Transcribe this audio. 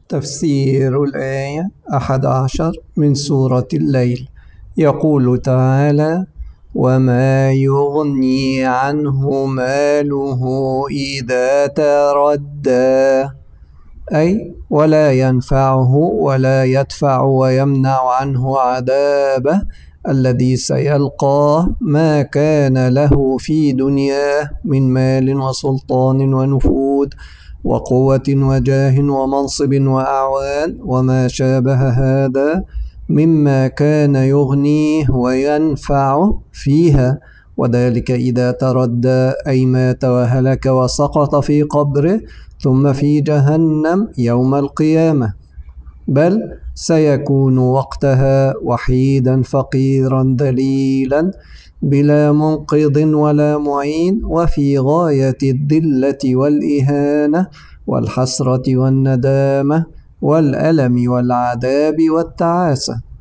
تفسير الآية 11 من سورة الليل. يقول تعالى: وما يغني عنه ماله إذا تردى، أي ولا ينفعه ولا يدفع ويمنع عنه عذابه الذي سيلقاه ما كان له في دنياه من مال وسلطان ونفوذ وقوة وجاه ومنصب وأعوان وما شابه هذا مما كان يغنيه وينفعه فيها، وذلك إذا تردى أي مات وهلك وسقط في قبره ثم في جهنم يوم القيامة، بل سيكون وقتها وحيدا فقيرا ذليلا بلا منقذ ولا معين، وفي غاية الذلة والإهانة والحسرة والندامة والألم والعذاب والتعاسة.